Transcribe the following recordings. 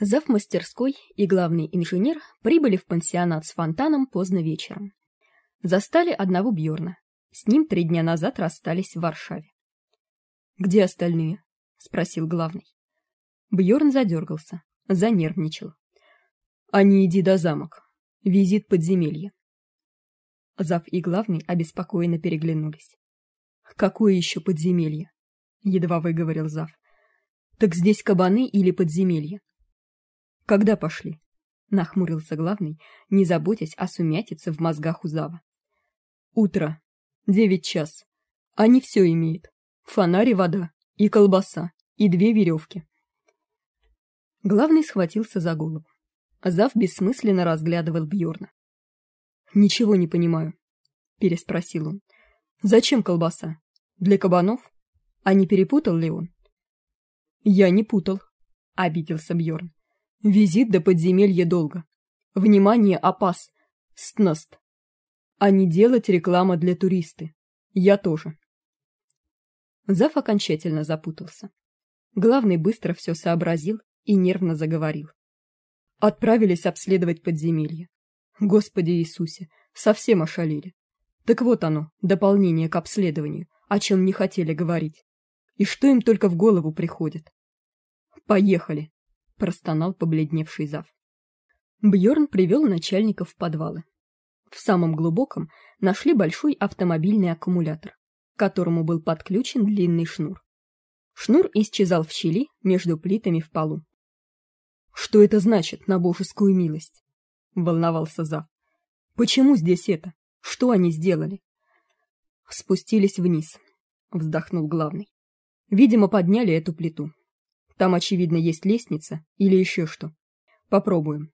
Зав мастерской и главный инженер прибыли в пансионат с фонтаном поздно вечером. Застали одного Бьорна. С ним 3 дня назад расстались в Варшаве. «Где остальные?» — спросил главный. Бьорн задергался, занервничал. «А не иди до замок. Визит подземелья». Зав и главный обеспокоенно переглянулись. «Какое еще подземелье?» — едва выговорил Зав. «Так здесь кабаны или подземелье?» «Когда пошли?» — нахмурился главный, не заботясь о сумятице в мозгах у Зава. «Утро. 9 час. Они все имеют. Фонарь и вода, и колбаса, и 2 веревки». Главный схватился за голову. Зав бессмысленно разглядывал Бьорна. «Ничего не понимаю», — переспросил он. «Зачем колбаса? Для кабанов? А не перепутал ли он?» «Я не путал», — обиделся Бьорн. «Визит до подземелья долго. Внимание, опас, стност. А не делать реклама для туристы. Я тоже». Зав окончательно запутался. Главный быстро все сообразил и нервно заговорил. Отправились обследовать подземелье. Господи Иисусе, совсем ошалели. Так вот оно, дополнение к обследованию, о чем не хотели говорить. И что им только в голову приходит. «Поехали», — простонал побледневший Зав. Бьорн привел начальника в подвалы. В самом глубоком нашли большой автомобильный аккумулятор, к которому был подключен длинный шнур. Шнур исчезал в щели между плитами в полу. «Что это значит, на божескую милость?» — волновался Зав. «Почему здесь это? Что они сделали?» «Спустились вниз», — вздохнул главный. «Видимо, подняли эту плиту. Там, очевидно, есть лестница или еще что. Попробуем».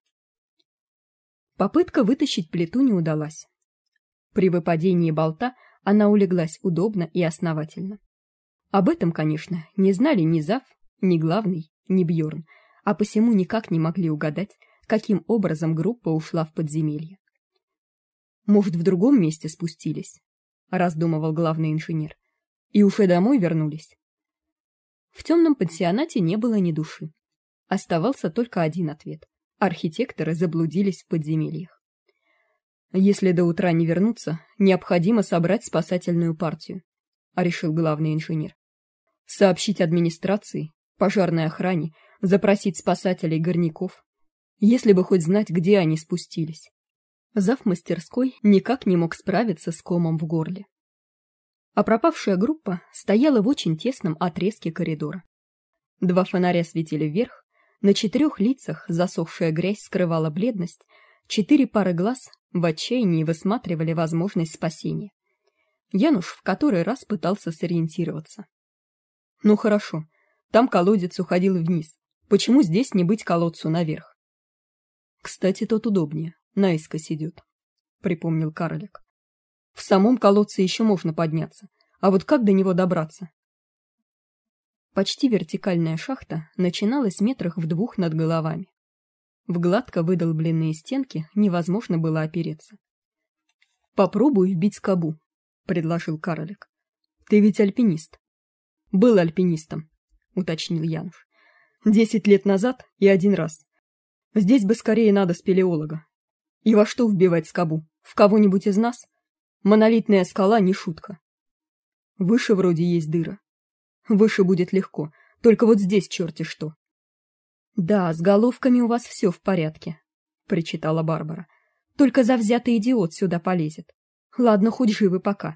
Попытка вытащить плиту не удалась. При выпадении болта она улеглась удобно и основательно. Об этом, конечно, не знали ни Зав, ни главный, ни Бьорн, а посему никак не могли угадать, каким образом группа ушла в подземелье. «Может, в другом месте спустились?» — раздумывал главный инженер. «И уже домой вернулись?» В темном пансионате не было ни души. Оставался только один ответ. Архитекторы заблудились в подземельях. «Если до утра не вернуться, необходимо собрать спасательную партию», — решил главный инженер. «Сообщить администрации, пожарной охране, запросить спасателей горняков. Если бы хоть знать, где они спустились». Зав мастерской никак не мог справиться с комом в горле. А пропавшая группа стояла в очень тесном отрезке коридора. 2 фонаря светили вверх, на 4 лицах засохшая грязь скрывала бледность, 4 пары глаз в отчаянии высматривали возможность спасения. Януш в который раз пытался сориентироваться. «Ну хорошо, там колодец уходил вниз. Почему здесь не быть колодцу наверх?» «Кстати, тот удобнее, наискось идет», — припомнил карлик. «В самом колодце еще можно подняться, а вот как до него добраться?» Почти вертикальная шахта начиналась метрах в 2 над головами. В гладко выдолбленные стенки невозможно было опереться. «Попробуй вбить скобу», — предложил карлик. «Ты ведь альпинист». «Был альпинистом», — уточнил Януш. 10 лет назад и 1 раз. Здесь бы скорее надо спелеолога. И во что вбивать скобу? В кого-нибудь из нас? Монолитная скала не шутка. Выше вроде есть дыра. Выше будет легко, только вот здесь черти что». «Да, с головками у вас все в порядке», — причитала Барбара. «Только завзятый идиот сюда полезет. Ладно, хоть живы пока».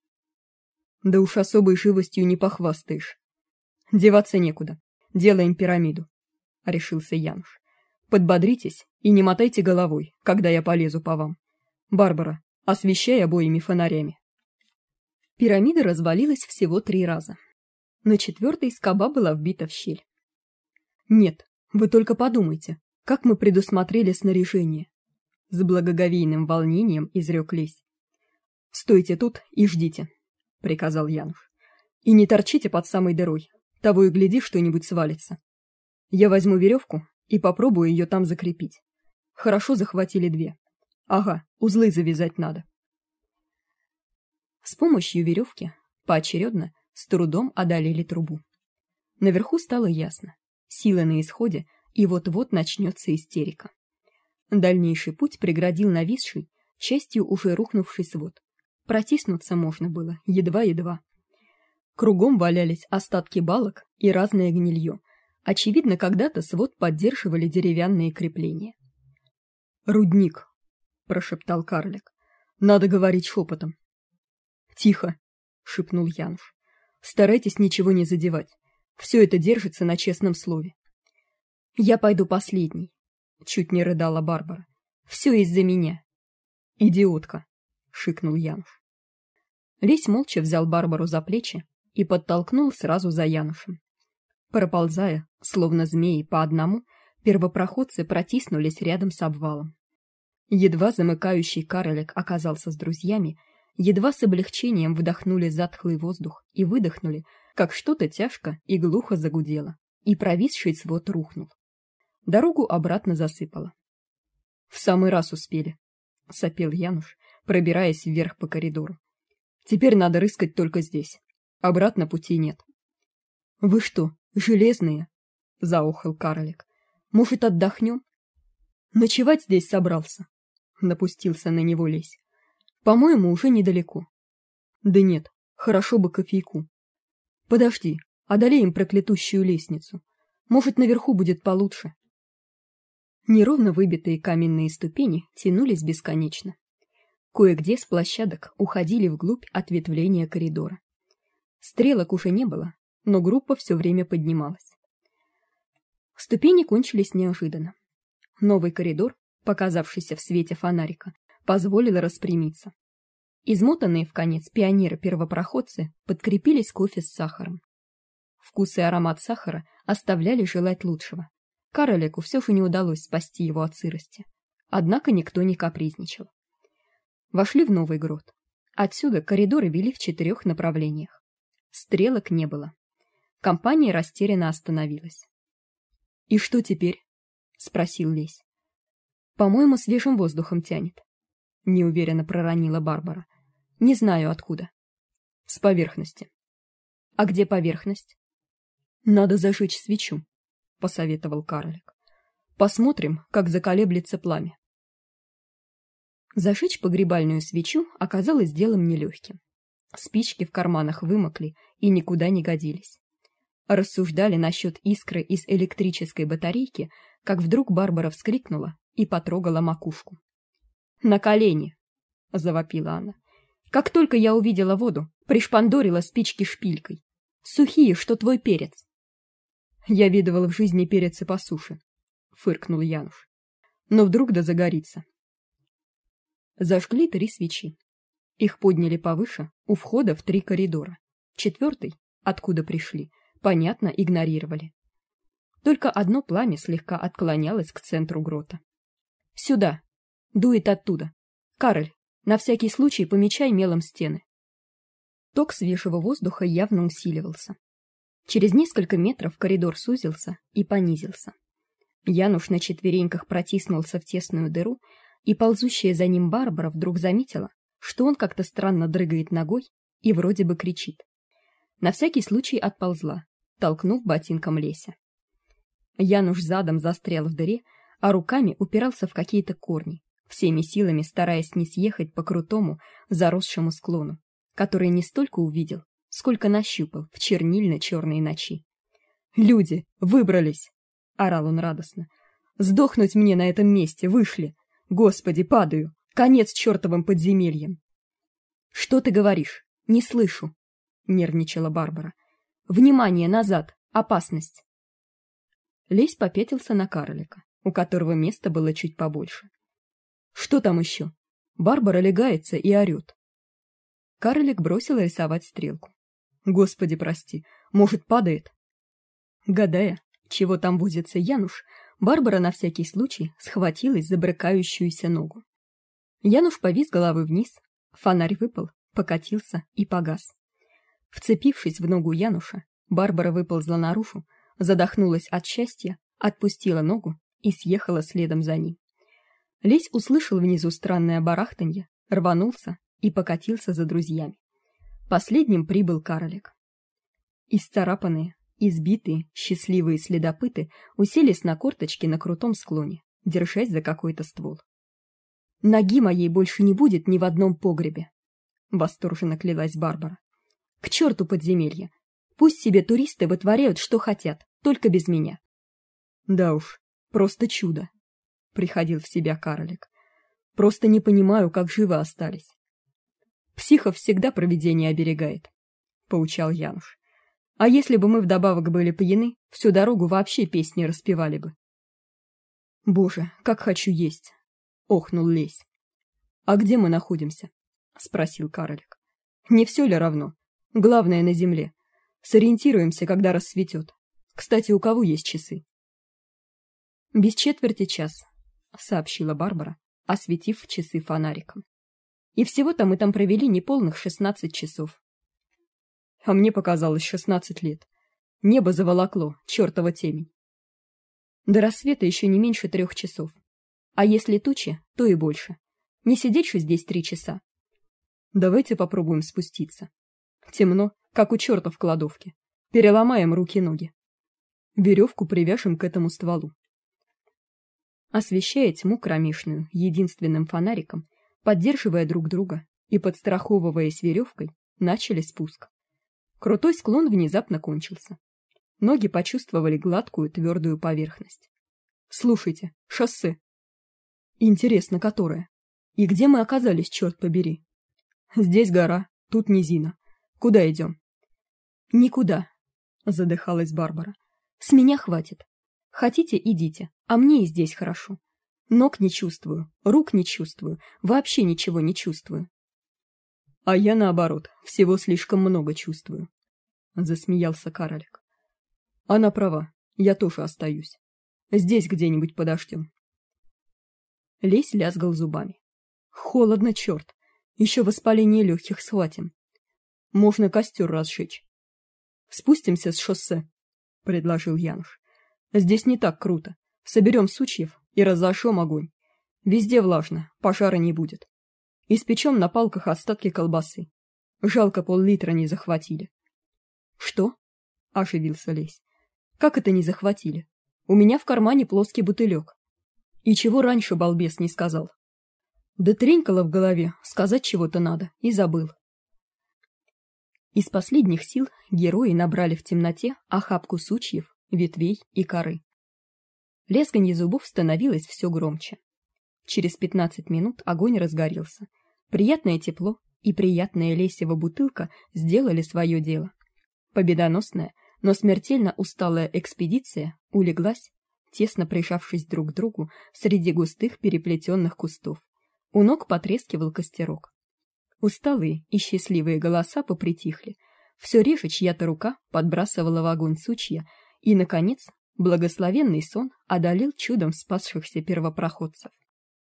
«Да уж особой живостью не похвастаешь. Деваться некуда. Делаем пирамиду», — решился Януш. «Подбодритесь и не мотайте головой, когда я полезу по вам. Барбара, освещай обоими фонарями». Пирамида развалилась всего 3 раза. На 4-й скоба была вбита в щель. «Нет, вы только подумайте, как мы предусмотрели снаряжение», — с благоговейным волнением изрек Лесь. «Стойте тут и ждите», — приказал Януш. «И не торчите под самой дырой, того и гляди, что-нибудь свалится. Я возьму веревку и попробую ее там закрепить. Хорошо захватили 2. Ага, узлы завязать надо». С помощью веревки поочередно с трудом одолели трубу. Наверху стало ясно. Силы на исходе, и вот-вот начнется истерика. Дальнейший путь преградил нависший, частью уже рухнувший свод. Протиснуться можно было едва-едва. Кругом валялись остатки балок и разное гнилье. Очевидно, когда-то свод поддерживали деревянные крепления. «Рудник», — прошептал карлик. «Надо говорить шепотом». «Тихо», — шепнул Януш. «Старайтесь ничего не задевать. Все это держится на честном слове». «Я пойду последний», — чуть не рыдала Барбара. «Все из-за меня». «Идиотка», — шикнул Януш. Лесь молча взял Барбару за плечи и подтолкнул сразу за Янушем. Проползая, словно змеи по одному, первопроходцы протиснулись рядом с обвалом. Едва замыкающий карлик оказался с друзьями, едва с облегчением вдохнули затхлый воздух и выдохнули, как что-то тяжко и глухо загудело, и провисший свод рухнул. Дорогу обратно засыпало. «В самый раз успели», — сопел Януш, пробираясь вверх по коридору. «Теперь надо рыскать только здесь. Обратно пути нет». «Вы что, железные?» — заохал карлик. «Может, отдохнем?» «Ночевать здесь собрался», — напустился на него Лесь. «По-моему, уже недалеко». «Да нет, хорошо бы кофейку». «Подожди, одолеем проклятущую лестницу. Может, наверху будет получше». Неровно выбитые каменные ступени тянулись бесконечно. Кое-где с площадок уходили вглубь ответвления коридора. Стрелок уже не было, но группа все время поднималась. Ступени кончились неожиданно. Новый коридор, показавшийся в свете фонарика, позволил распрямиться. Измотанные вконец пионеры-первопроходцы подкрепились кофе с сахаром. Вкус и аромат сахара оставляли желать лучшего. Карлику все же не удалось спасти его от сырости. Однако никто не капризничал. Вошли в новый грот. Отсюда коридоры вели в 4 направлениях. Стрелок не было. Компания растерянно остановилась. «И что теперь?» — спросил Лесь. «По-моему, свежим воздухом тянет», — неуверенно проронила Барбара. «Не знаю, откуда». «С поверхности». «А где поверхность?» «Надо зажечь свечу», — посоветовал карлик. «Посмотрим, как заколеблется пламя». Зажечь погребальную свечу оказалось делом нелегким. Спички в карманах вымокли и никуда не годились. Рассуждали насчет искры из электрической батарейки, как вдруг Барбара вскрикнула и потрогала макушку. «На колени!» — завопила она. «Как только я увидела воду, пришпандорила спички шпилькой. Сухие, что твой перец!» «Я видывал в жизни перец и по суше», — фыркнул Януш. «Но вдруг да загорится». Зажгли 3 свечи. Их подняли повыше, у входа в 3 коридора. 4-й, откуда пришли, понятно, игнорировали. Только одно пламя слегка отклонялось к центру грота. «Сюда! Дует оттуда! Кароль, на всякий случай помечай мелом стены!» Ток свежего воздуха явно усиливался. Через несколько метров коридор сузился и понизился. Януш на четвереньках протиснулся в тесную дыру, и ползущая за ним Барбара вдруг заметила, что он как-то странно дрыгает ногой и вроде бы кричит. На всякий случай отползла, толкнув ботинком Леся. Януш задом застрял в дыре, а руками упирался в какие-то корни, всеми силами стараясь не съехать по крутому, заросшему склону, который не столько увидел, сколько нащупал в чернильно-черной ночи. «Люди, выбрались!» — орал он радостно. «Сдохнуть мне на этом месте, вышли! Господи, падаю! Конец чертовым подземельям!» «Что ты говоришь? Не слышу!» — нервничала Барбара. «Внимание, назад! Опасность!» Лесь попятился на карлика, у которого места было чуть побольше. «Что там еще?» Барбара легается и орет. Карлик бросил рисовать стрелку. «Господи, прости, может, падает?» Гадая, чего там возится Януш, Барбара на всякий случай схватилась за брыкающуюся ногу. Януш повис головой вниз, фонарь выпал, покатился и погас. Вцепившись в ногу Януша, Барбара выползла наружу, задохнулась от счастья, отпустила ногу и съехала следом за ним. Лесь услышал внизу странное барахтанье, рванулся и покатился за друзьями. Последним прибыл карлик. Исцарапанные, Избитые, счастливые следопыты уселись на корточки на крутом склоне, держась за какой-то ствол. «Ноги моей больше не будет ни в одном погребе!» — восторженно клялась Барбара. «К черту подземелье! Пусть себе туристы вытворяют, что хотят, только без меня!» «Да уж, просто чудо!» — приходил в себя карлик. «Просто не понимаю, как живы остались». «Психов всегда провидение оберегает», — поучал Януш. «А если бы мы вдобавок были пьяны, всю дорогу вообще песни распевали бы». «Боже, как хочу есть!» — охнул Лесь. «А где мы находимся?» — спросил карлик. «Не все ли равно? Главное на земле. Сориентируемся, когда рассветет. Кстати, у кого есть часы?» «Без четверти час», — сообщила Барбара, осветив часы фонариком. «И всего-то мы там провели неполных 16 часов». «А мне показалось 16 лет. Небо заволокло, чертова темень». «До рассвета еще не меньше 3 часов. А если тучи, то и больше. Не сидеть же здесь 3 часа. Давайте попробуем спуститься. Темно, как у черта в кладовке. Переломаем руки-ноги. Веревку привяжем к этому стволу». Освещая тьму кромешную единственным фонариком, поддерживая друг друга и подстраховываясь веревкой, начали спуск. Крутой склон внезапно кончился. Ноги почувствовали гладкую твердую поверхность. «Слушайте, шоссе». «Интересно, которое? И где мы оказались, черт побери?» «Здесь гора, тут низина. Куда идем?» «Никуда», — задыхалась Барбара. «С меня хватит. Хотите, идите, а мне и здесь хорошо. Ног не чувствую, рук не чувствую, вообще ничего не чувствую». «А я, наоборот, всего слишком много чувствую», — засмеялся карлик. «Она права, я тоже остаюсь. Здесь где-нибудь подождем». Лесь лязгал зубами. «Холодно, черт! Еще воспаление легких схватим. Можно костер разжечь». «Спустимся с шоссе», — предложил Януш. «Здесь не так круто. Соберем сучьев и разожжем огонь. Везде влажно, пожара не будет. Испечем на палках остатки колбасы. Жалко, пол-литра не захватили». «Что?» — оживился Лесь. «Как это не захватили? У меня в кармане плоский бутылек. И чего раньше балбес не сказал?» «Да тренькало в голове, сказать чего-то надо, и забыл». Из последних сил герои набрали в темноте охапку сучьев, ветвей и коры. Лязганье зубов становилось все громче. Через 15 минут огонь разгорелся. Приятное тепло и приятная Лесева бутылка сделали свое дело. Победоносная, но смертельно усталая экспедиция улеглась, тесно прижавшись друг к другу среди густых переплетенных кустов. У ног потрескивал костерок. Усталые и счастливые голоса попритихли. Все реже чья-то рука подбрасывала в огонь сучья, и, наконец, благословенный сон одолел чудом спасшихся первопроходцев.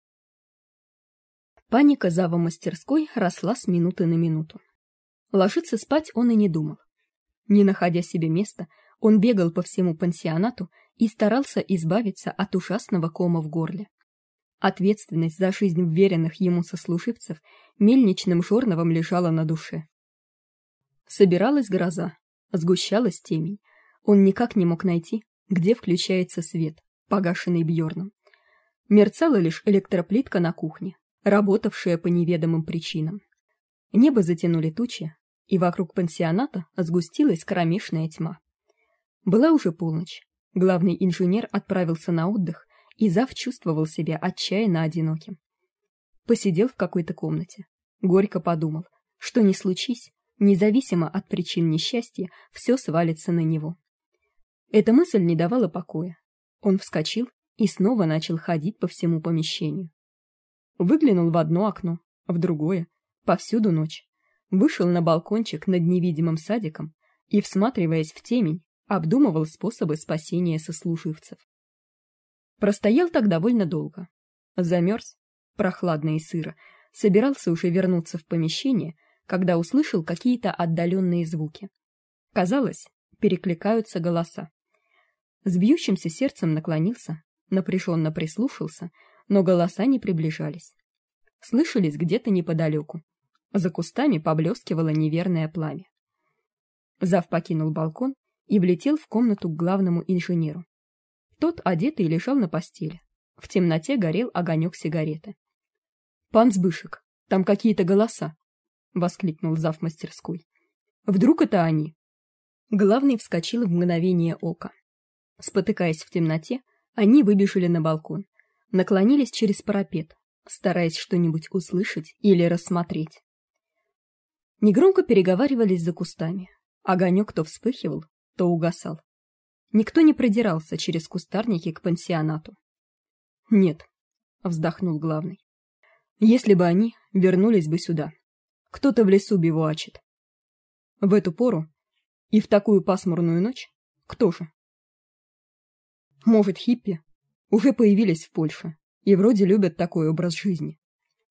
Паника зава-мастерской росла с минуты на минуту. Ложиться спать он и не думал. Не находя себе места, он бегал по всему пансионату и старался избавиться от ужасного кома в горле. Ответственность за жизнь вверенных ему сослуживцев мельничным жорновом лежала на душе. Собиралась гроза, сгущалась темень. Он никак не мог найти, где включается свет, погашенный Бьорном. Мерцала лишь электроплитка на кухне, работавшая по неведомым причинам. Небо затянули тучи, и вокруг пансионата сгустилась кромешная тьма. Была уже полночь. Главный инженер отправился на отдых, и зав чувствовал себя отчаянно одиноким. Посидел в какой-то комнате. Горько подумал, что ни случись, независимо от причин несчастья, все свалится на него. Эта мысль не давала покоя. Он вскочил и снова начал ходить по всему помещению. Выглянул в одно окно, в другое, повсюду ночь. Вышел на балкончик над невидимым садиком и, всматриваясь в темень, обдумывал способы спасения сослуживцев. Простоял так довольно долго. Замерз, прохладно и сыро, собирался уже вернуться в помещение, когда услышал какие-то отдаленные звуки. Казалось, перекликаются голоса. С бьющимся сердцем наклонился, напряженно прислушался, но голоса не приближались. Слышались где-то неподалеку. За кустами поблескивало неверное пламя. Зав покинул балкон и влетел в комнату к главному инженеру. Тот, одетый, лежал на постели. В темноте горел огонек сигареты. «Пан Збышек, там какие-то голоса!» — воскликнул зав мастерской. «Вдруг это они?» Главный вскочил в мгновение ока. Спотыкаясь в темноте, они выбежали на балкон, наклонились через парапет, стараясь что-нибудь услышать или рассмотреть. Негромко переговаривались за кустами. Огонек то вспыхивал, то угасал. Никто не продирался через кустарники к пансионату. «Нет», — вздохнул главный. «Если бы они вернулись бы сюда, кто-то в лесу бивуачит. В эту пору и в такую пасмурную ночь кто же? Может, хиппи уже появились в Польше и вроде любят такой образ жизни».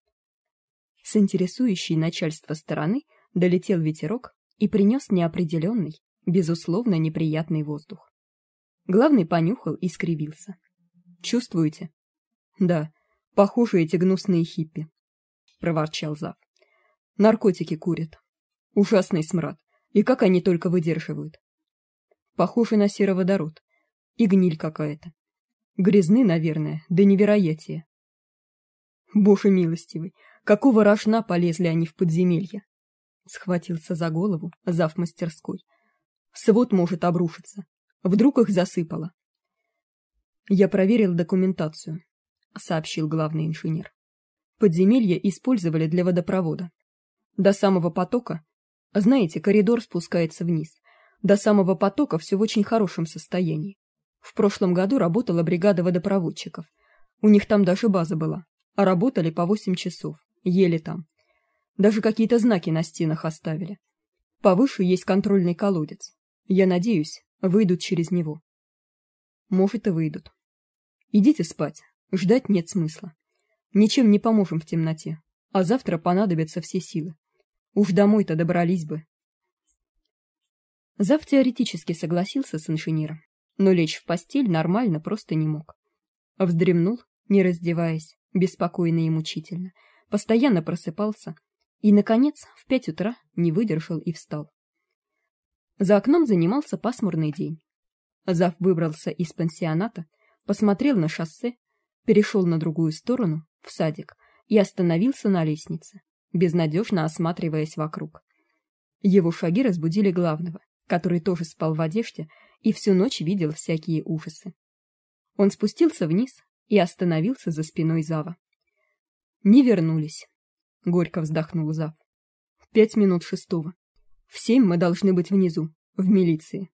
С интересующей начальство стороны долетел ветерок и принес неопределенный, безусловно неприятный воздух. Главный понюхал и скривился. «Чувствуете?» «Да, похоже, эти гнусные хиппи», — проворчал зав. «Наркотики курят. Ужасный смрад. И как они только выдерживают. Похоже на сероводород. И гниль какая-то. Грязны, наверное, до невероятия. Боже милостивый, какого рожна полезли они в подземелье?» Схватился за голову зав мастерской. «Свод может обрушиться. Вдруг их засыпало». «Я проверил документацию», — сообщил главный инженер. «Подземелье использовали для водопровода. До самого потока, знаете, коридор спускается вниз. До самого потока все в очень хорошем состоянии. В прошлом году работала бригада водопроводчиков. У них там даже база была, а работали по 8 часов, еле там. Даже какие-то знаки на стенах оставили. Повыше есть контрольный колодец. Я надеюсь, выйдут через него». «Может, и выйдут. Идите спать, ждать нет смысла. Ничем не поможем в темноте, а завтра понадобятся все силы. Уж домой-то добрались бы». Зав теоретически согласился с инженером, но лечь в постель нормально просто не мог. Вздремнул, не раздеваясь, беспокойно и мучительно, постоянно просыпался и, наконец, в 5 утра не выдержал и встал. За окном занимался пасмурный день. Зав выбрался из пансионата, посмотрел на шоссе, перешел на другую сторону, в садик, и остановился на лестнице, безнадежно осматриваясь вокруг. Его шаги разбудили главного, который тоже спал в одежде и всю ночь видел всякие ужасы. Он спустился вниз и остановился за спиной зава. «Не вернулись», — горько вздохнул зав. 5 минут 6. В 7 мы должны быть внизу, в милиции».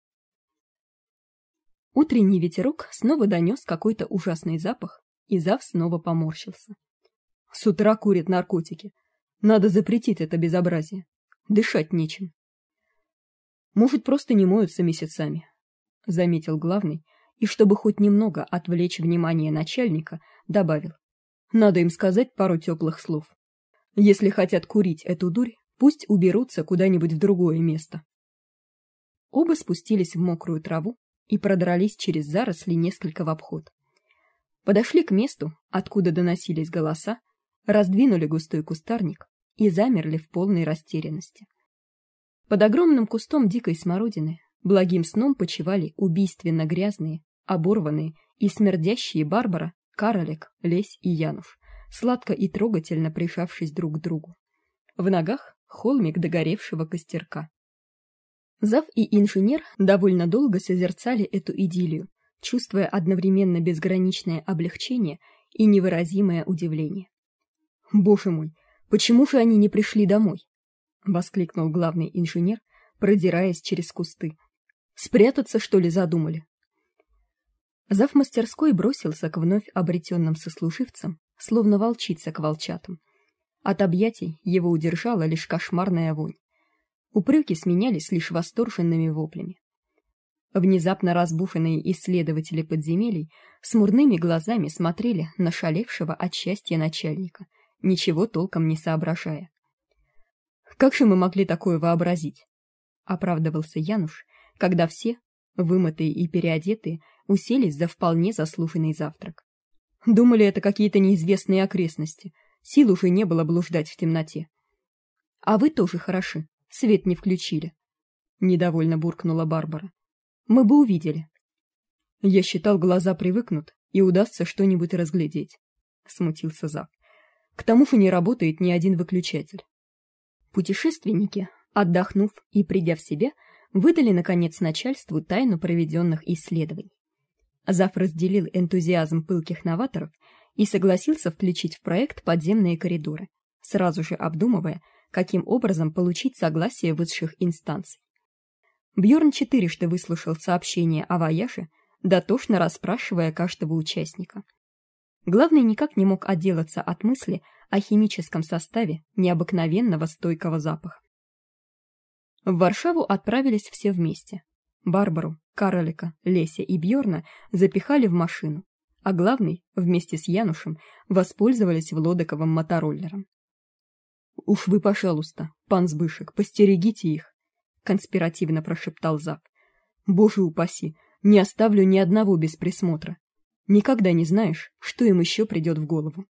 Утренний ветерок снова донес какой-то ужасный запах, и зав снова поморщился. «С утра курят наркотики. Надо запретить это безобразие. Дышать нечем». «Может, просто не моются месяцами», — заметил главный, и, чтобы хоть немного отвлечь внимание начальника, добавил. «Надо им сказать пару теплых слов. Если хотят курить эту дурь, пусть уберутся куда-нибудь в другое место». Оба спустились в мокрую траву и продрались через заросли несколько в обход. Подошли к месту, откуда доносились голоса, раздвинули густой кустарник и замерли в полной растерянности. Под огромным кустом дикой смородины благим сном почивали убийственно грязные, оборванные и смердящие Барбара, Каролек, Лесь и Януш, сладко и трогательно прижавшись друг к другу. В ногах холмик догоревшего костерка. Зав и инженер довольно долго созерцали эту идиллию, чувствуя одновременно безграничное облегчение и невыразимое удивление. «Боже мой, почему же они не пришли домой?» — воскликнул главный инженер, продираясь через кусты. «Спрятаться, что ли, задумали?» Зав мастерской бросился к вновь обретенным сослуживцам, словно волчица к волчатам. От объятий его удержала лишь кошмарная вонь. Упреки сменялись лишь восторженными воплями. Внезапно разбушенные исследователи подземелий смурными глазами смотрели на шалевшего от счастья начальника, ничего толком не соображая. «Как же мы могли такое вообразить?» — оправдывался Януш, когда все, вымытые и переодетые, уселись за вполне заслуженный завтрак. «Думали, это какие-то неизвестные окрестности. Сил уже не было блуждать в темноте». «А вы тоже хороши, свет не включили», — недовольно буркнула Барбара. мы бы увидели. Я считал, глаза привыкнут, и удастся что-нибудь разглядеть, смутился Зав. К тому же не работает ни один выключатель. Путешественники, отдохнув и придя в себя, выдали наконец начальству тайну проведенных исследований. Зав разделил энтузиазм пылких новаторов и согласился включить в проект подземные коридоры, сразу же обдумывая, каким образом получить согласие высших инстанций. Бьорн четырежды выслушал сообщение о вояже, дотошно расспрашивая каждого участника. Главный никак не мог отделаться от мысли о химическом составе необыкновенного стойкого запаха. В Варшаву отправились все вместе. Барбару, Каролика, Леся и Бьорна запихали в машину, а главный, вместе с Янушем, воспользовались Влодыковым мотороллером. «Уж вы, пожалуйста, пан Збышек, постерегите их», — конспиративно прошептал Зав. «Боже упаси, не оставлю ни одного без присмотра. Никогда не знаешь, что им еще придет в голову».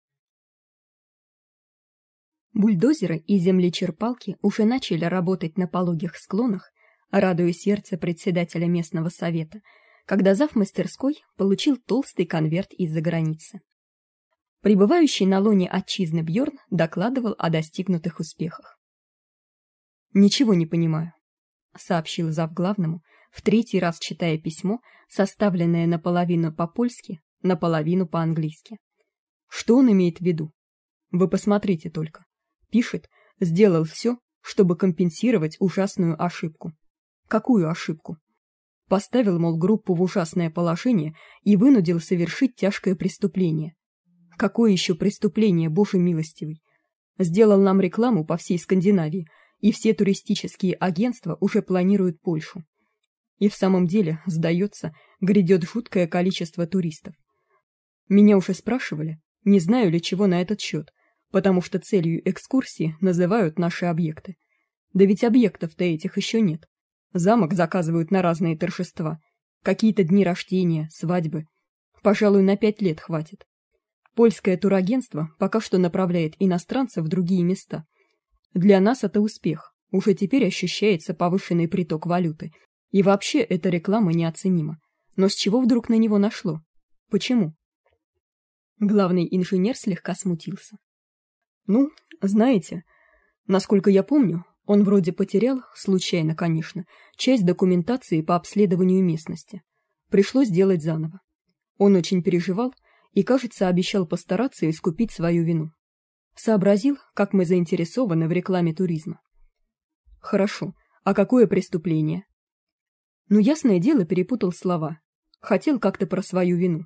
Бульдозеры и землечерпалки уже начали работать на пологих склонах, радуя сердце председателя местного совета, когда зав мастерской получил толстый конверт из-за границы. Прибывающий на лоне отчизны Бьорн докладывал о достигнутых успехах. «Ничего не понимаю», — сообщил зав главному, в третий раз читая письмо, составленное наполовину по-польски, наполовину по-английски. «Что он имеет в виду? Вы посмотрите только. Пишет, сделал все, чтобы компенсировать ужасную ошибку. Какую ошибку? Поставил, мол, группу в ужасное положение и вынудил совершить тяжкое преступление. Какое еще преступление, Боже милостивый? Сделал нам рекламу по всей Скандинавии, и все туристические агентства уже планируют Польшу. И в самом деле, сдается, грядет жуткое количество туристов. Меня уже спрашивали, не знаю ли чего на этот счет, потому что целью экскурсии называют наши объекты. Да ведь объектов-то этих еще нет. Замок заказывают на разные торжества, какие-то дни рождения, свадьбы. Пожалуй, на 5 лет хватит. Польское турагентство пока что направляет иностранцев в другие места. Для нас это успех. Уже теперь ощущается повышенный приток валюты. И вообще эта реклама неоценима. Но с чего вдруг на него нашло? Почему? Главный инженер слегка смутился. Ну, знаете, насколько я помню, он вроде потерял, случайно, конечно, часть документации по обследованию местности. Пришлось делать заново. Он очень переживал и, кажется, обещал постараться искупить свою вину. Сообразил, как мы заинтересованы в рекламе туризма. Хорошо, а какое преступление? Ну, ясное дело, перепутал слова. Хотел как-то про свою вину.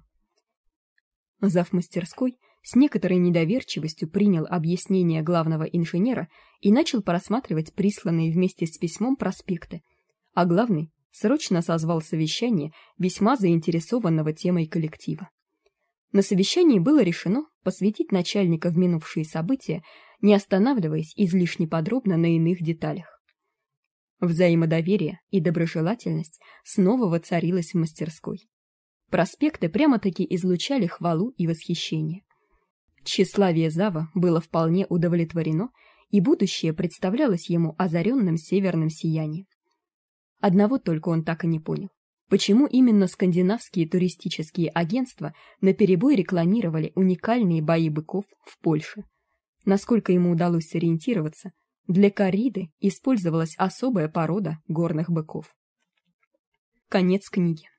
Зав мастерской с некоторой недоверчивостью принял объяснение главного инженера и начал просматривать присланные вместе с письмом проспекты, а главный срочно созвал совещание весьма заинтересованного темой коллектива. На совещании было решено посвятить начальника в минувшие события, не останавливаясь излишне подробно на иных деталях. Взаимодоверие и доброжелательность снова воцарилось в мастерской. Проспекты прямо-таки излучали хвалу и восхищение. Тщеславие зава было вполне удовлетворено, и будущее представлялось ему озаренным северным сиянием. Одного только он так и не понял. Почему именно скандинавские туристические агентства наперебой рекламировали уникальные бои быков в Польше? Насколько ему удалось сориентироваться, для корриды использовалась особая порода горных быков. Конец книги.